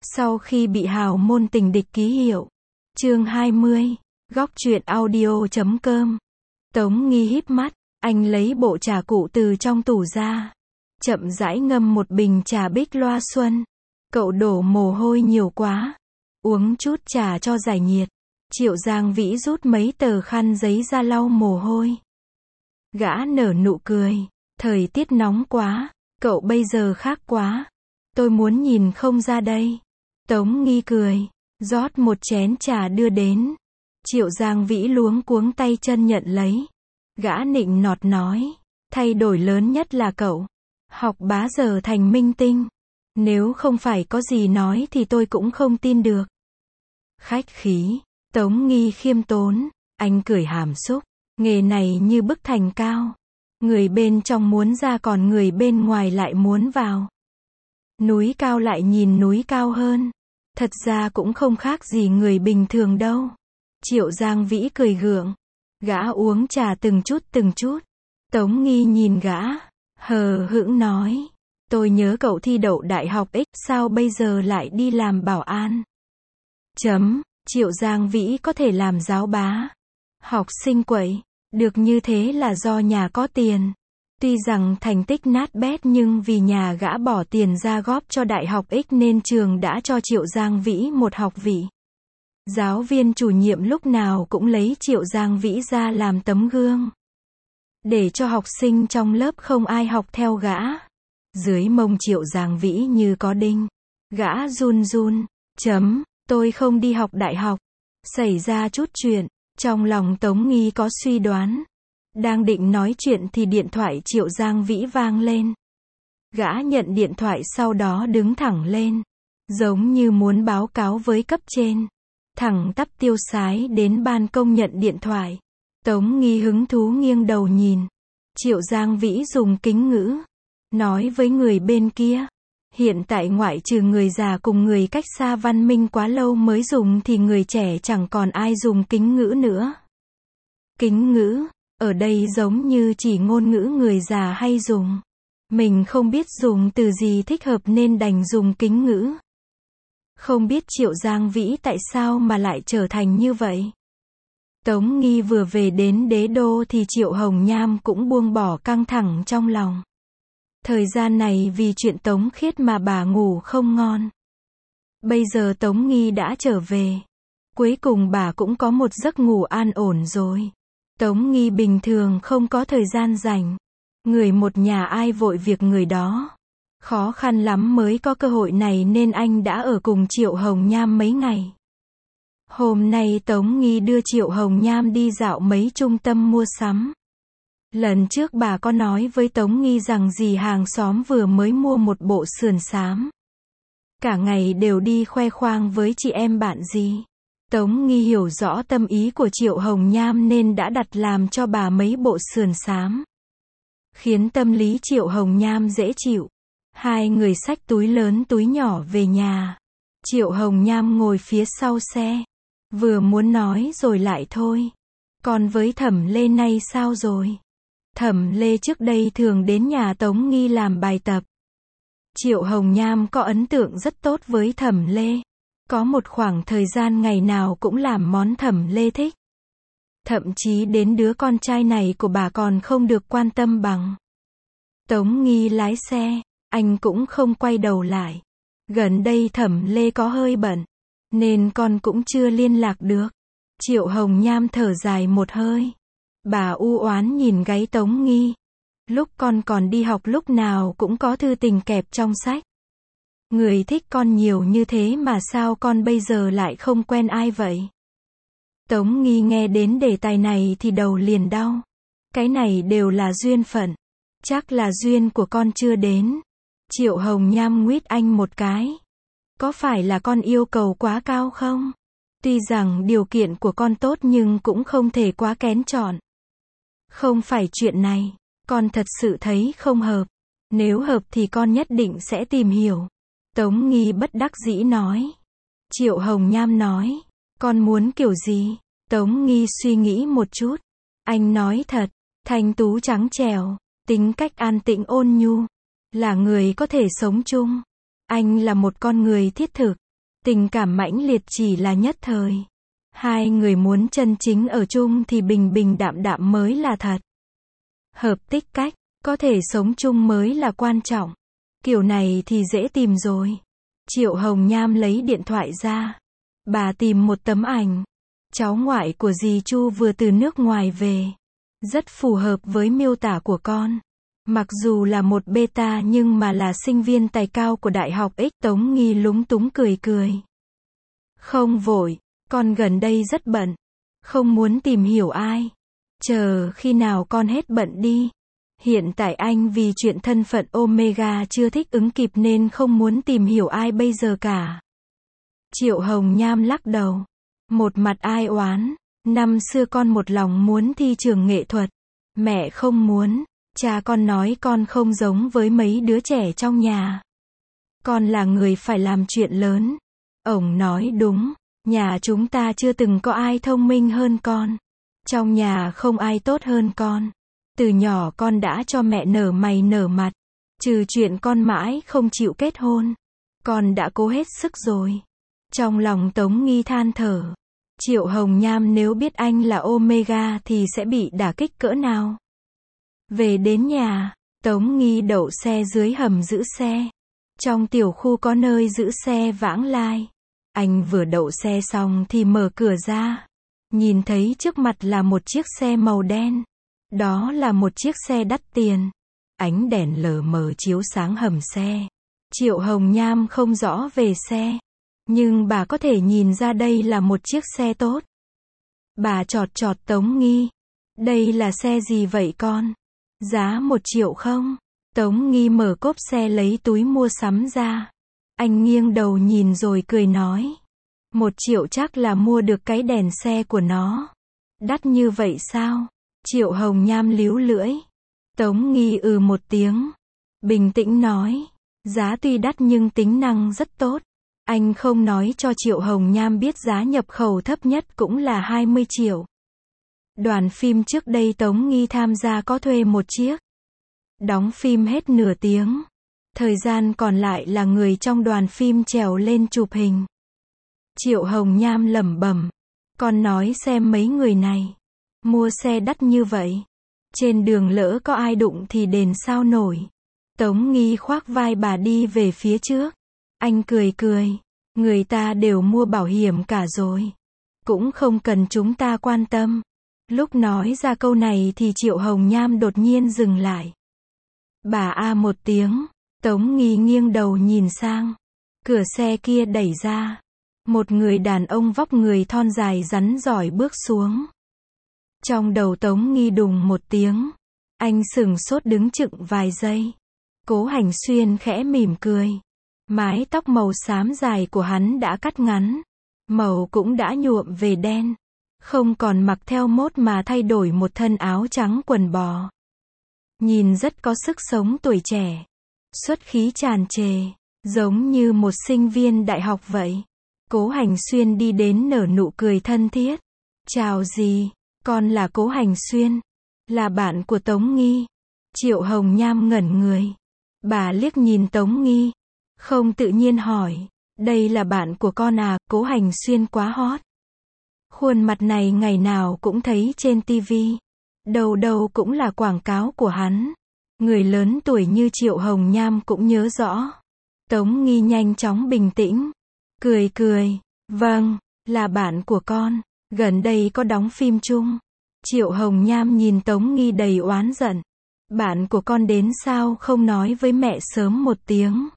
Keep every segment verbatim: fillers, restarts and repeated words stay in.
Sau khi bị hào môn tình địch ký hiệu. Chương hai mươi. Góc truyện audio chấm com. Tống Nghi híp mắt, anh lấy bộ trà cụ từ trong tủ ra. Chậm rãi ngâm một bình trà bích loa xuân. Cậu đổ mồ hôi nhiều quá. Uống chút trà cho giải nhiệt. Triệu Giang Vĩ rút mấy tờ khăn giấy ra lau mồ hôi. Gã nở nụ cười. Thời tiết nóng quá. Cậu bây giờ khác quá. Tôi muốn nhìn không ra đây. Tống Nghi cười. Rót một chén trà đưa đến. Triệu Giang Vĩ luống cuống tay chân nhận lấy. Gã nịnh nọt nói. Thay đổi lớn nhất là cậu. Học bá giờ thành minh tinh. Nếu không phải có gì nói thì tôi cũng không tin được. Khách khí. Tống Nghi khiêm tốn. Anh cười hàm xúc. Nghề này như bức thành cao. Người bên trong muốn ra còn người bên ngoài lại muốn vào. Núi cao lại nhìn núi cao hơn. Thật ra cũng không khác gì người bình thường đâu. Triệu Giang Vĩ cười gượng. Gã uống trà từng chút từng chút. Tống Nghi nhìn gã. Hờ hững nói. Tôi nhớ cậu thi đậu đại học X, sao bây giờ lại đi làm bảo an? Chấm. Triệu Giang Vĩ có thể làm giáo bá. Học sinh quậy. Được như thế là do nhà có tiền. Tuy rằng thành tích nát bét nhưng vì nhà gã bỏ tiền ra góp cho đại học X nên trường đã cho Triệu Giang Vĩ một học vị. Giáo viên chủ nhiệm lúc nào cũng lấy Triệu Giang Vĩ ra làm tấm gương. Để cho học sinh trong lớp không ai học theo gã. Dưới mông Triệu Giang Vĩ như có đinh. Gã run run. Chấm. Tôi không đi học đại học. Xảy ra chút chuyện. Trong lòng Tống Nghi có suy đoán. Đang định nói chuyện thì điện thoại Triệu Giang Vĩ vang lên. Gã nhận điện thoại sau đó đứng thẳng lên. Giống như muốn báo cáo với cấp trên. Thẳng tắp tiêu sái đến ban công nhận điện thoại. Tống Nghi hứng thú nghiêng đầu nhìn. Triệu Giang Vĩ dùng kính ngữ. Nói với người bên kia. Hiện tại ngoại trừ người già cùng người cách xa văn minh quá lâu mới dùng thì người trẻ chẳng còn ai dùng kính ngữ nữa. Kính ngữ. Ở đây giống như chỉ ngôn ngữ người già hay dùng. Mình không biết dùng từ gì thích hợp nên đành dùng kính ngữ. Không biết Triệu Giang Vĩ tại sao mà lại trở thành như vậy. Tống Nghi vừa về đến đế đô thì Triệu Hồng Nham cũng buông bỏ căng thẳng trong lòng. Thời gian này vì chuyện Tống Khiết mà bà ngủ không ngon. Bây giờ Tống Nghi đã trở về. Cuối cùng bà cũng có một giấc ngủ an ổn rồi. Tống Nghi bình thường không có thời gian rảnh. Người một nhà ai vội việc người đó. Khó khăn lắm mới có cơ hội này nên anh đã ở cùng Triệu Hồng Nham mấy ngày. Hôm nay Tống Nghi đưa Triệu Hồng Nham đi dạo mấy trung tâm mua sắm. Lần trước bà có nói với Tống Nghi rằng dì hàng xóm vừa mới mua một bộ sườn xám. Cả ngày đều đi khoe khoang với chị em bạn dì. Tống Nghi hiểu rõ tâm ý của Triệu Hồng Nham nên đã đặt làm cho bà mấy bộ sườn xám. Khiến tâm lý Triệu Hồng Nham dễ chịu. Hai người xách túi lớn túi nhỏ về nhà. Triệu Hồng Nham ngồi phía sau xe. Vừa muốn nói rồi lại thôi. Còn với Thẩm Lê nay sao rồi? Thẩm Lê trước đây thường đến nhà Tống Nghi làm bài tập. Triệu Hồng Nham có ấn tượng rất tốt với Thẩm Lê. Có một khoảng thời gian ngày nào cũng làm món Thẩm Lê thích. Thậm chí đến đứa con trai này của bà còn không được quan tâm bằng. Tống Nghi lái xe, anh cũng không quay đầu lại. Gần đây Thẩm Lê có hơi bận, nên con cũng chưa liên lạc được. Triệu Hồng Nham thở dài một hơi. Bà u oán nhìn gáy Tống Nghi. Lúc con còn đi học lúc nào cũng có thư tình kẹp trong sách. Người thích con nhiều như thế mà sao con bây giờ lại không quen ai vậy? Tống Nghi nghe đến đề tài này thì đầu liền đau. Cái này đều là duyên phận. Chắc là duyên của con chưa đến. Triệu Hồng Nham nguýt anh một cái. Có phải là con yêu cầu quá cao không? Tuy rằng điều kiện của con tốt nhưng cũng không thể quá kén chọn. Không phải chuyện này. Con thật sự thấy không hợp. Nếu hợp thì con nhất định sẽ tìm hiểu. Tống Nghi bất đắc dĩ nói. Triệu Hồng Nham nói. Con muốn kiểu gì? Tống Nghi suy nghĩ một chút. Anh nói thật. Thanh tú trắng trẻo. Tính cách an tĩnh ôn nhu. Là người có thể sống chung. Anh là một con người thiết thực. Tình cảm mãnh liệt chỉ là nhất thời. Hai người muốn chân chính ở chung thì bình bình đạm đạm mới là thật. Hợp tích cách, có thể sống chung mới là quan trọng. Kiểu này thì dễ tìm rồi. Triệu Hồng Nham lấy điện thoại ra. Bà tìm một tấm ảnh. Cháu ngoại của dì Chu vừa từ nước ngoài về. Rất phù hợp với miêu tả của con. Mặc dù là một beta nhưng mà là sinh viên tài cao của Đại học X. Tống Nghi lúng túng cười cười. Không vội, con gần đây rất bận. Không muốn tìm hiểu ai. Chờ khi nào con hết bận đi. Hiện tại anh vì chuyện thân phận Omega chưa thích ứng kịp nên không muốn tìm hiểu ai bây giờ cả. Triệu Hồng Nham lắc đầu. Một mặt ai oán. Năm xưa con một lòng muốn thi trường nghệ thuật. Mẹ không muốn. Cha con nói con không giống với mấy đứa trẻ trong nhà. Con là người phải làm chuyện lớn. Ông nói đúng. Nhà chúng ta chưa từng có ai thông minh hơn con. Trong nhà không ai tốt hơn con. Từ nhỏ con đã cho mẹ nở mày nở mặt. Trừ chuyện con mãi không chịu kết hôn. Con đã cố hết sức rồi. Trong lòng Tống Nghi than thở. Triệu Hồng Nham nếu biết anh là Omega thì sẽ bị đả kích cỡ nào. Về đến nhà, Tống Nghi đậu xe dưới hầm giữ xe. Trong tiểu khu có nơi giữ xe vãng lai. Anh vừa đậu xe xong thì mở cửa ra. Nhìn thấy trước mặt là một chiếc xe màu đen. Đó là một chiếc xe đắt tiền. Ánh đèn lờ mờ chiếu sáng hầm xe. Triệu Hồng Nham không rõ về xe. Nhưng bà có thể nhìn ra đây là một chiếc xe tốt. Bà chọt chọt Tống Nghi. Đây là xe gì vậy con? Giá một triệu không? Tống Nghi mở cốp xe lấy túi mua sắm ra. Anh nghiêng đầu nhìn rồi cười nói. Một triệu chắc là mua được cái đèn xe của nó. Đắt như vậy sao? Triệu Hồng Nham líu lưỡi. Tống Nghi ừ một tiếng. Bình tĩnh nói. Giá tuy đắt nhưng tính năng rất tốt. Anh không nói cho Triệu Hồng Nham biết giá nhập khẩu thấp nhất cũng là hai mươi triệu. Đoàn phim trước đây Tống Nghi tham gia có thuê một chiếc. Đóng phim hết nửa tiếng. Thời gian còn lại là người trong đoàn phim trèo lên chụp hình. Triệu Hồng Nham lẩm bẩm. Con nói xem mấy người này. Mua xe đắt như vậy. Trên đường lỡ có ai đụng thì đền sao nổi. Tống Nghi khoác vai bà đi về phía trước. Anh cười cười. Người ta đều mua bảo hiểm cả rồi. Cũng không cần chúng ta quan tâm. Lúc nói ra câu này thì Triệu Hồng Nham đột nhiên dừng lại. Bà a một tiếng. Tống Nghi nghiêng đầu nhìn sang. Cửa xe kia đẩy ra. Một người đàn ông vóc người thon dài rắn giỏi bước xuống. Trong đầu Tống Nghi đùng một tiếng. Anh sửng sốt đứng chựng vài giây. Cố Hành Xuyên khẽ mỉm cười. Mái tóc màu xám dài của hắn đã cắt ngắn. Màu cũng đã nhuộm về đen. Không còn mặc theo mốt mà thay đổi một thân áo trắng quần bò. Nhìn rất có sức sống tuổi trẻ. Xuất khí tràn trề. Giống như một sinh viên đại học vậy. Cố Hành Xuyên đi đến nở nụ cười thân thiết. Chào dì, con là Cố Hành Xuyên. Là bạn của Tống Nghi. Triệu Hồng Nham ngẩn người. Bà liếc nhìn Tống Nghi. Không tự nhiên hỏi. Đây là bạn của con à? Cố Hành Xuyên quá hot. Khuôn mặt này ngày nào cũng thấy trên tivi. Đầu đầu cũng là quảng cáo của hắn. Người lớn tuổi như Triệu Hồng Nham cũng nhớ rõ. Tống Nghi nhanh chóng bình tĩnh. Cười cười. Vâng, là bạn của con. Gần đây có đóng phim chung. Triệu Hồng Nham nhìn Tống Nghi đầy oán giận. Bạn của con đến sao không nói với mẹ sớm một tiếng.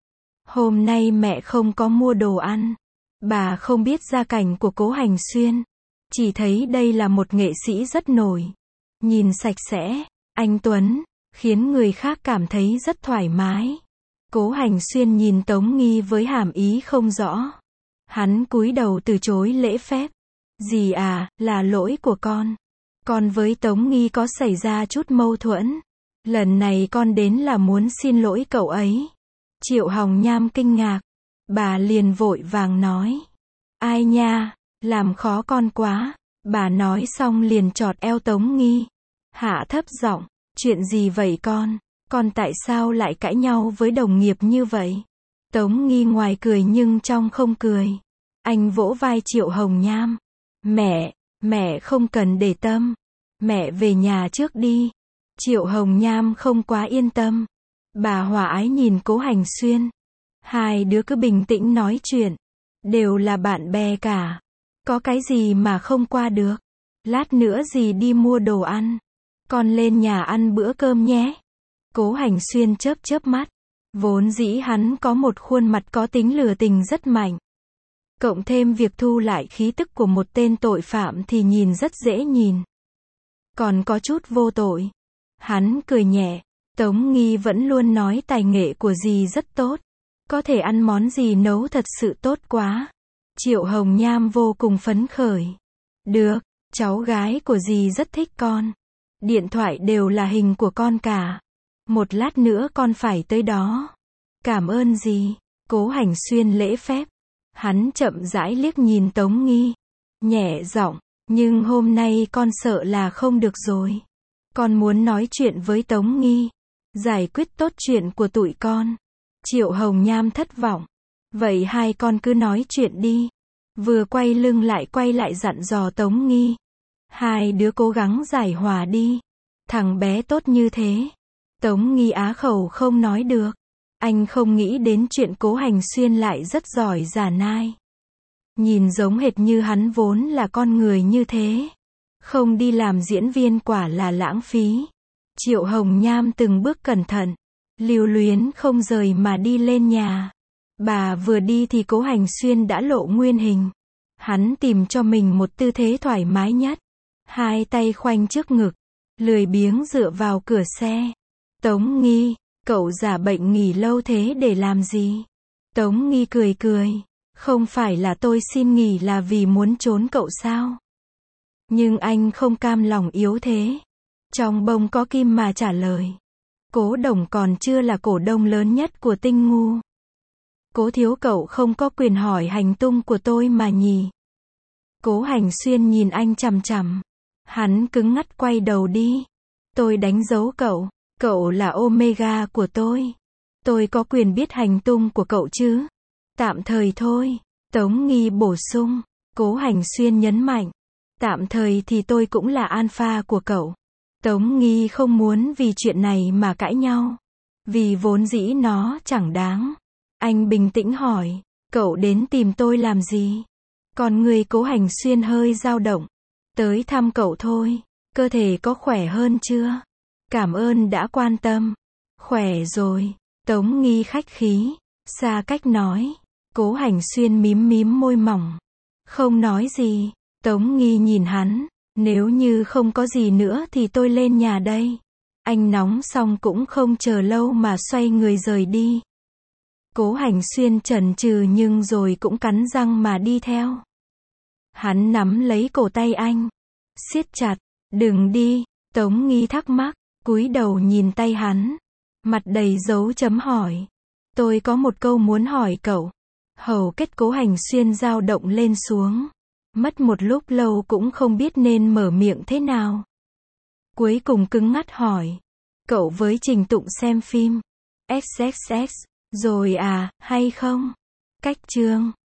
Hôm nay mẹ không có mua đồ ăn. Bà không biết gia cảnh của Cố Hành Xuyên. Chỉ thấy đây là một nghệ sĩ rất nổi. Nhìn sạch sẽ, anh tuấn, khiến người khác cảm thấy rất thoải mái. Cố Hành Xuyên nhìn Tống Nghi với hàm ý không rõ. Hắn cúi đầu từ chối lễ phép. Dì à, là lỗi của con. Con với Tống Nghi có xảy ra chút mâu thuẫn. Lần này con đến là muốn xin lỗi cậu ấy. Triệu Hồng Nham kinh ngạc. Bà liền vội vàng nói. Ai nha, làm khó con quá. Bà nói xong liền chọt eo Tống Nghi. Hạ thấp giọng. Chuyện gì vậy con? Con tại sao lại cãi nhau với đồng nghiệp như vậy? Tống Nghi ngoài cười nhưng trong không cười. Anh vỗ vai Triệu Hồng Nham. Mẹ, mẹ không cần để tâm. Mẹ về nhà trước đi. Triệu Hồng Nham không quá yên tâm. Bà hòa ái nhìn Cố Hành Xuyên. Hai đứa cứ bình tĩnh nói chuyện. Đều là bạn bè cả. Có cái gì mà không qua được. Lát nữa dì đi mua đồ ăn. Con lên nhà ăn bữa cơm nhé. Cố Hành Xuyên chớp chớp mắt. Vốn dĩ hắn có một khuôn mặt có tính lừa tình rất mạnh. Cộng thêm việc thu lại khí tức của một tên tội phạm thì nhìn rất dễ nhìn. Còn có chút vô tội. Hắn cười nhẹ. Tống Nghi vẫn luôn nói tài nghệ của dì rất tốt. Có thể ăn món gì nấu thật sự tốt quá. Triệu Hồng Nham vô cùng phấn khởi. Được, cháu gái của dì rất thích con. Điện thoại đều là hình của con cả. Một lát nữa con phải tới đó. Cảm ơn dì. Cố Hành Xuyên lễ phép. Hắn chậm rãi liếc nhìn Tống Nghi. Nhẹ giọng, nhưng hôm nay con sợ là không được rồi. Con muốn nói chuyện với Tống Nghi. Giải quyết tốt chuyện của tụi con. Triệu Hồng Nham thất vọng. Vậy hai con cứ nói chuyện đi. Vừa quay lưng lại quay lại dặn dò Tống Nghi. Hai đứa cố gắng giải hòa đi. Thằng bé tốt như thế. Tống Nghi á khẩu không nói được. Anh không nghĩ đến chuyện Cố Hành Xuyên lại rất giỏi giả nai. Nhìn giống hệt như hắn vốn là con người như thế. Không đi làm diễn viên quả là lãng phí. Triệu Hồng Nham từng bước cẩn thận. Lưu luyến không rời mà đi lên nhà. Bà vừa đi thì Cố Hành Xuyên đã lộ nguyên hình. Hắn tìm cho mình một tư thế thoải mái nhất. Hai tay khoanh trước ngực. Lười biếng dựa vào cửa xe. Tống Nghi, cậu giả bệnh nghỉ lâu thế để làm gì? Tống Nghi cười cười. Không phải là tôi xin nghỉ là vì muốn trốn cậu sao? Nhưng anh không cam lòng yếu thế. Trong bông có kim mà trả lời. Cố Đồng còn chưa là cổ đông lớn nhất của Tinh Ngu. Cố thiếu cậu không có quyền hỏi hành tung của tôi mà nhỉ? Cố Hành Xuyên nhìn anh chằm chằm. Hắn cứng ngắt quay đầu đi. Tôi đánh dấu cậu. Cậu là Omega của tôi. Tôi có quyền biết hành tung của cậu chứ? Tạm thời thôi. Tống Nghi bổ sung. Cố Hành Xuyên nhấn mạnh. Tạm thời thì tôi cũng là alpha của cậu. Tống Nghi không muốn vì chuyện này mà cãi nhau. Vì vốn dĩ nó chẳng đáng. Anh bình tĩnh hỏi. Cậu đến tìm tôi làm gì? Còn người Cố Hành Xuyên hơi dao động. Tới thăm cậu thôi. Cơ thể có khỏe hơn chưa? Cảm ơn đã quan tâm. Khỏe rồi. Tống Nghi khách khí. Xa cách nói. Cố Hành Xuyên mím mím môi mỏng. Không nói gì. Tống Nghi nhìn hắn. Nếu như không có gì nữa thì tôi lên nhà đây. Anh nóng xong cũng không chờ lâu mà xoay người rời đi. Cố Hành Xuyên chần chừ nhưng rồi cũng cắn răng mà đi theo. Hắn nắm lấy cổ tay anh. Siết chặt. Đừng đi. Tống Nghi thắc mắc. Cúi đầu nhìn tay hắn. Mặt đầy dấu chấm hỏi. Tôi có một câu muốn hỏi cậu. Hầu kết Cố Hành Xuyên dao động lên xuống. Mất một lúc lâu cũng không biết nên mở miệng thế nào. Cuối cùng cứng ngắt hỏi. Cậu với Trình Tụng xem phim ích ích ích rồi à, hay không? Cách chương